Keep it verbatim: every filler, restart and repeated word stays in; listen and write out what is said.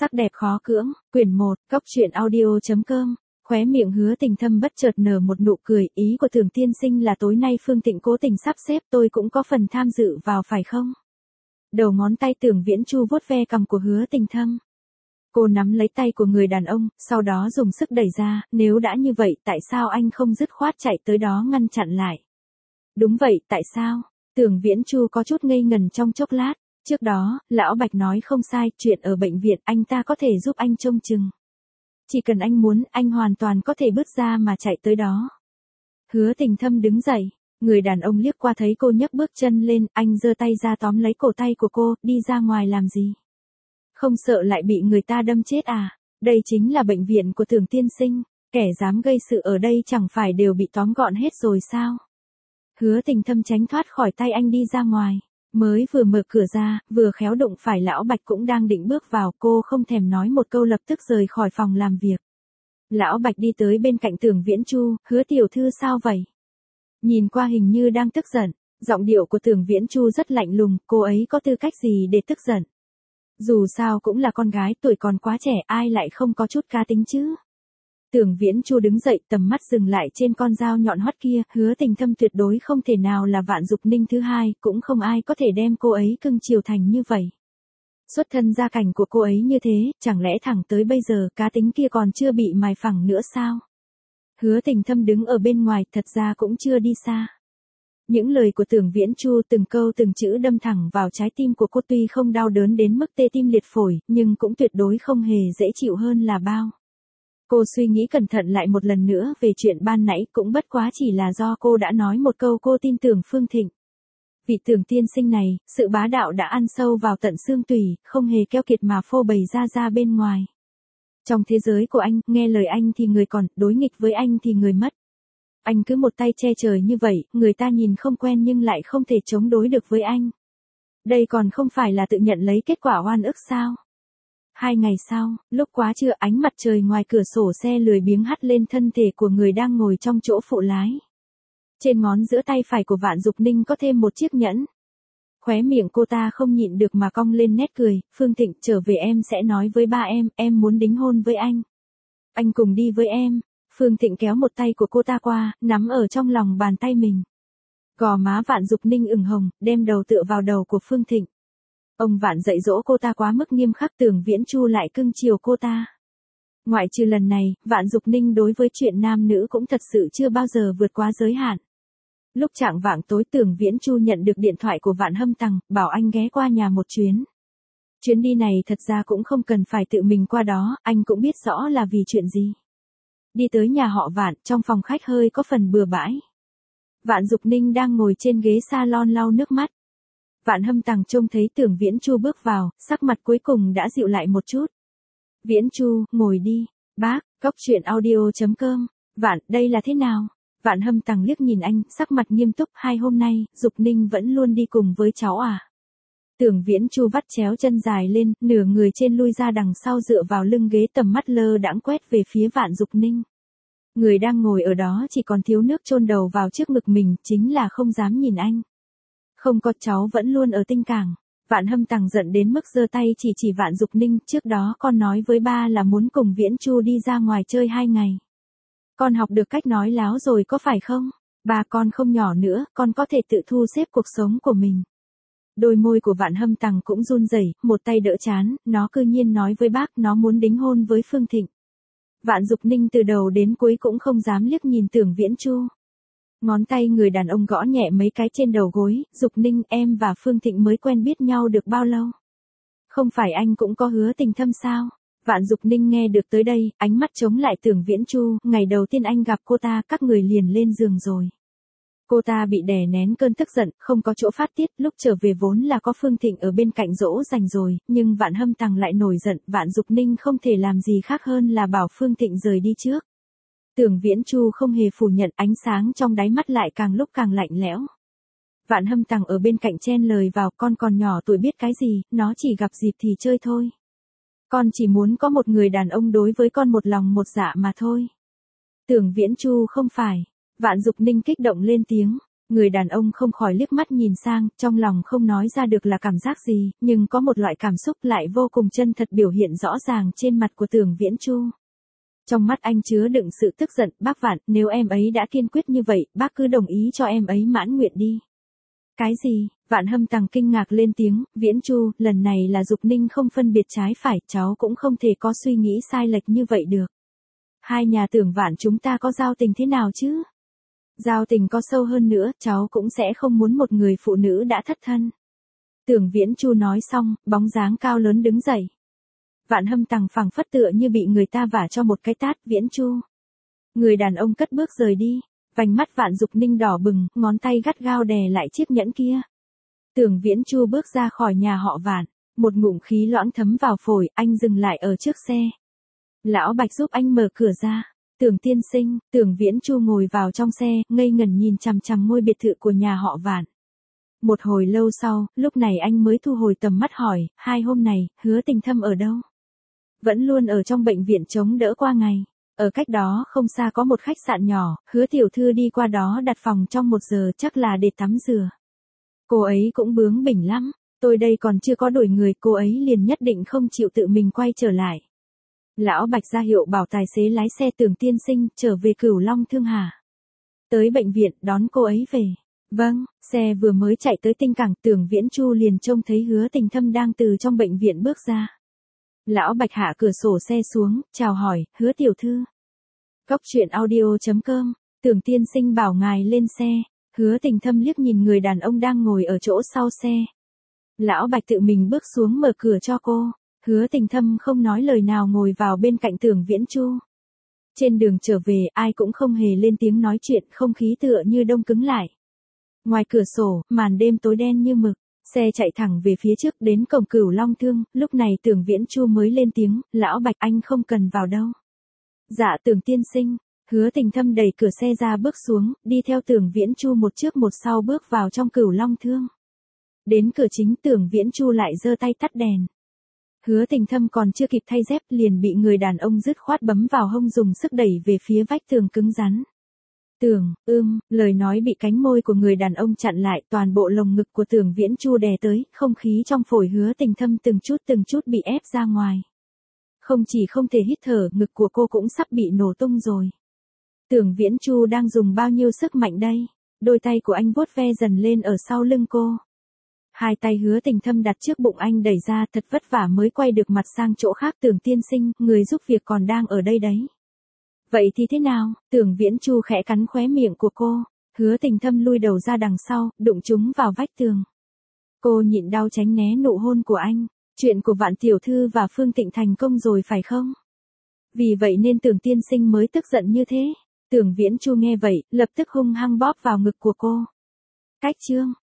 Sắc đẹp khó cưỡng, quyển một, góc truyện audio chấm com. Khóe miệng Hứa Tình Thâm bất chợt nở một nụ cười, ý của Tưởng tiên sinh là tối nay Phương Tịnh cố tình sắp xếp tôi cũng có phần tham dự vào phải không? Đầu ngón tay Tưởng Viễn Chu vuốt ve cằm của Hứa Tình Thâm. Cô nắm lấy tay của người đàn ông, sau đó dùng sức đẩy ra, nếu đã như vậy tại sao anh không dứt khoát chạy tới đó ngăn chặn lại? Đúng vậy, tại sao? Tưởng Viễn Chu có chút ngây ngần trong chốc lát. Trước đó, Lão Bạch nói không sai, chuyện ở bệnh viện anh ta có thể giúp anh trông chừng. Chỉ cần anh muốn, anh hoàn toàn có thể bước ra mà chạy tới đó. Hứa Tình Thâm đứng dậy, người đàn ông liếc qua thấy cô nhấc bước chân lên, anh giơ tay ra tóm lấy cổ tay của cô, đi ra ngoài làm gì? Không sợ lại bị người ta đâm chết à? Đây chính là bệnh viện của Tưởng tiên sinh, kẻ dám gây sự ở đây chẳng phải đều bị tóm gọn hết rồi sao? Hứa Tình Thâm tránh thoát khỏi tay anh đi ra ngoài. Mới vừa mở cửa ra, vừa khéo đụng phải Lão Bạch cũng đang định bước vào, cô không thèm nói một câu lập tức rời khỏi phòng làm việc. Lão Bạch đi tới bên cạnh Tưởng Viễn Chu, Hứa tiểu thư sao vậy? Nhìn qua hình như đang tức giận, giọng điệu của Tưởng Viễn Chu rất lạnh lùng, cô ấy có tư cách gì để tức giận? Dù sao cũng là con gái tuổi còn quá trẻ, ai lại không có chút cá tính chứ? Tưởng Viễn Chu đứng dậy, tầm mắt dừng lại trên con dao nhọn hoắt kia, Hứa Tình Thâm tuyệt đối không thể nào là Vạn Dục Ninh thứ hai, cũng không ai có thể đem cô ấy cưng chiều thành như vậy. Xuất thân gia cảnh của cô ấy như thế, chẳng lẽ thẳng tới bây giờ cá tính kia còn chưa bị mài phẳng nữa sao? Hứa Tình Thâm đứng ở bên ngoài, thật ra cũng chưa đi xa. Những lời của Tưởng Viễn Chu từng câu từng chữ đâm thẳng vào trái tim của cô, tuy không đau đớn đến mức tê tim liệt phổi, nhưng cũng tuyệt đối không hề dễ chịu hơn là bao. Cô suy nghĩ cẩn thận lại một lần nữa về chuyện ban nãy, cũng bất quá chỉ là do cô đã nói một câu cô tin tưởng Phương Thịnh. Vị Tưởng tiên sinh này, sự bá đạo đã ăn sâu vào tận xương tủy, không hề keo kiệt mà phô bày ra ra bên ngoài. Trong thế giới của anh, nghe lời anh thì người còn, đối nghịch với anh thì người mất. Anh cứ một tay che trời như vậy, người ta nhìn không quen nhưng lại không thể chống đối được với anh. Đây còn không phải là tự nhận lấy kết quả oan ức sao? Hai ngày sau, lúc quá trưa, ánh mặt trời ngoài cửa sổ xe lười biếng hắt lên thân thể của người đang ngồi trong chỗ phụ lái. Trên ngón giữa tay phải của Vạn Dục Ninh có thêm một chiếc nhẫn. Khóe miệng cô ta không nhịn được mà cong lên nét cười, Phương Thịnh, trở về em sẽ nói với ba em, em muốn đính hôn với anh. Anh cùng đi với em. Phương Thịnh kéo một tay của cô ta qua, nắm ở trong lòng bàn tay mình. Gò má Vạn Dục Ninh ửng hồng, đem đầu tựa vào đầu của Phương Thịnh. Ông Vạn dạy dỗ cô ta quá mức nghiêm khắc, Tưởng Viễn Chu lại cưng chiều cô ta. Ngoại trừ lần này, Vạn Dục Ninh đối với chuyện nam nữ cũng thật sự chưa bao giờ vượt quá giới hạn. Lúc chạng vạng tối, Tưởng Viễn Chu nhận được điện thoại của Vạn Hâm Tằng, bảo anh ghé qua nhà một chuyến. Chuyến đi này thật ra cũng không cần phải tự mình qua đó, anh cũng biết rõ là vì chuyện gì. Đi tới nhà họ Vạn, trong phòng khách hơi có phần bừa bãi. Vạn Dục Ninh đang ngồi trên ghế salon lau nước mắt. Vạn Hâm Tằng trông thấy Tưởng Viễn Chu bước vào, sắc mặt cuối cùng đã dịu lại một chút. Viễn Chu, ngồi đi. Bác, góc truyện audio chấm com. Vạn, đây là thế nào? Vạn Hâm Tằng liếc nhìn anh, sắc mặt nghiêm túc, hai hôm nay, Dục Ninh vẫn luôn đi cùng với cháu à? Tưởng Viễn Chu vắt chéo chân dài lên, nửa người trên lui ra đằng sau dựa vào lưng ghế, tầm mắt lơ đãng quét về phía Vạn Dục Ninh. Người đang ngồi ở đó chỉ còn thiếu nước chôn đầu vào trước ngực mình, chính là không dám nhìn anh. Không có, cháu vẫn luôn ở Tinh Cảng. Vạn Hâm Tằng giận đến mức giơ tay chỉ chỉ Vạn Dục Ninh, trước đó con nói với ba là muốn cùng Viễn Chu đi ra ngoài chơi hai ngày. Con học được cách nói láo rồi có phải không? Ba con không nhỏ nữa, con có thể tự thu xếp cuộc sống của mình. Đôi môi của Vạn Hâm Tằng cũng run rẩy, một tay đỡ chán, nó cư nhiên nói với bác nó muốn đính hôn với Phương Thịnh. Vạn Dục Ninh từ đầu đến cuối cũng không dám liếc nhìn Tưởng Viễn Chu. Ngón tay người đàn ông gõ nhẹ mấy cái trên đầu gối, Dục Ninh, em và Phương Thịnh mới quen biết nhau được bao lâu? Không phải anh cũng có Hứa Tình Thâm sao? Vạn Dục Ninh nghe được tới đây, ánh mắt chống lại Tưởng Viễn Chu, ngày đầu tiên anh gặp cô ta, các người liền lên giường rồi. Cô ta bị đè nén cơn tức giận, không có chỗ phát tiết, lúc trở về vốn là có Phương Thịnh ở bên cạnh dỗ dành rồi, nhưng Vạn Hâm Tằng lại nổi giận, Vạn Dục Ninh không thể làm gì khác hơn là bảo Phương Thịnh rời đi trước. Tưởng Viễn Chu không hề phủ nhận, ánh sáng trong đáy mắt lại càng lúc càng lạnh lẽo. Vạn Hâm Tằng ở bên cạnh chen lời vào, con còn nhỏ tuổi biết cái gì, nó chỉ gặp dịp thì chơi thôi. Con chỉ muốn có một người đàn ông đối với con một lòng một dạ mà thôi. Tưởng Viễn Chu không phải. Vạn Dục Ninh kích động lên tiếng. Người đàn ông không khỏi liếc mắt nhìn sang, trong lòng không nói ra được là cảm giác gì, nhưng có một loại cảm xúc lại vô cùng chân thật biểu hiện rõ ràng trên mặt của Tưởng Viễn Chu. Trong mắt anh chứa đựng sự tức giận, bác Vạn, nếu em ấy đã kiên quyết như vậy, bác cứ đồng ý cho em ấy mãn nguyện đi. Cái gì? Vạn Hâm Tằng kinh ngạc lên tiếng, Viễn Chu, lần này là Dục Ninh không phân biệt trái phải, cháu cũng không thể có suy nghĩ sai lệch như vậy được. Hai nhà Tưởng Vạn chúng ta có giao tình thế nào chứ? Giao tình có sâu hơn nữa, cháu cũng sẽ không muốn một người phụ nữ đã thất thân. Tưởng Viễn Chu nói xong, bóng dáng cao lớn đứng dậy. Vạn Hâm Tằng phảng phất tựa như bị người ta vả cho một cái tát, Viễn Chu. Người đàn ông cất bước rời đi, vành mắt Vạn Dục Ninh đỏ bừng, ngón tay gắt gao đè lại chiếc nhẫn kia. Tưởng Viễn Chu bước ra khỏi nhà họ Vạn, một ngụm khí loãng thấm vào phổi, anh dừng lại ở trước xe. Lão Bạch giúp anh mở cửa ra. Tưởng tiên sinh, Tưởng Viễn Chu ngồi vào trong xe, ngây ngẩn nhìn chằm chằm ngôi biệt thự của nhà họ Vạn. Một hồi lâu sau, lúc này anh mới thu hồi tầm mắt hỏi, hai hôm này, Hứa Tình Thâm ở đâu? Vẫn luôn ở trong bệnh viện chống đỡ qua ngày. Ở cách đó không xa có một khách sạn nhỏ, Hứa tiểu thư đi qua đó đặt phòng trong một giờ chắc là để tắm rửa. Cô ấy cũng bướng bỉnh lắm, tôi đây còn chưa có đổi người, cô ấy liền nhất định không chịu tự mình quay trở lại. Lão Bạch ra hiệu bảo tài xế lái xe Tưởng tiên sinh trở về Cửu Long Thương Hà. Tới bệnh viện đón cô ấy về. Vâng, xe vừa mới chạy tới Tinh Cảng, Tưởng Viễn Chu liền trông thấy Hứa Tình Thâm đang từ trong bệnh viện bước ra. Lão Bạch hạ cửa sổ xe xuống, chào hỏi, Hứa tiểu thư. Cóc truyện audio chấm com, Tưởng tiên sinh bảo ngài lên xe. Hứa Tình Thâm liếc nhìn người đàn ông đang ngồi ở chỗ sau xe. Lão Bạch tự mình bước xuống mở cửa cho cô. Hứa Tình Thâm không nói lời nào ngồi vào bên cạnh Tưởng Viễn Chu. Trên đường trở về, ai cũng không hề lên tiếng nói chuyện, không khí tựa như đông cứng lại. Ngoài cửa sổ, màn đêm tối đen như mực, xe chạy thẳng về phía trước đến cổng Cửu Long Thương, lúc này Tưởng Viễn Chu mới lên tiếng, Lão Bạch anh không cần vào đâu. Dạ Tưởng tiên sinh. Hứa Tình Thâm đẩy cửa xe ra bước xuống, đi theo Tưởng Viễn Chu một trước một sau bước vào trong Cửu Long Thương. Đến cửa chính Tưởng Viễn Chu lại giơ tay tắt đèn. Hứa Tình Thâm còn chưa kịp thay dép liền bị người đàn ông dứt khoát bấm vào hông dùng sức đẩy về phía vách tường cứng rắn. Tưởng, ưm, lời nói bị cánh môi của người đàn ông chặn lại, toàn bộ lồng ngực của Tưởng Viễn Chu đè tới, không khí trong phổi Hứa Tình Thâm từng chút từng chút bị ép ra ngoài. Không chỉ không thể hít thở, ngực của cô cũng sắp bị nổ tung rồi. Tưởng Viễn Chu đang dùng bao nhiêu sức mạnh đây? Đôi tay của anh vuốt ve dần lên ở sau lưng cô. Hai tay Hứa Tình Thâm đặt trước bụng anh đẩy ra, thật vất vả mới quay được mặt sang chỗ khác. Tưởng tiên sinh, người giúp việc còn đang ở đây đấy. Vậy thì thế nào? Tưởng Viễn Chu khẽ cắn khóe miệng của cô. Hứa Tình Thâm lui đầu ra đằng sau, đụng chúng vào vách tường. Cô nhịn đau tránh né nụ hôn của anh. Chuyện của Vạn tiểu thư và Phương Tịnh thành công rồi phải không? Vì vậy nên Tưởng tiên sinh mới tức giận như thế. Tưởng Viễn Chu nghe vậy, lập tức hung hăng bóp vào ngực của cô. Cách chương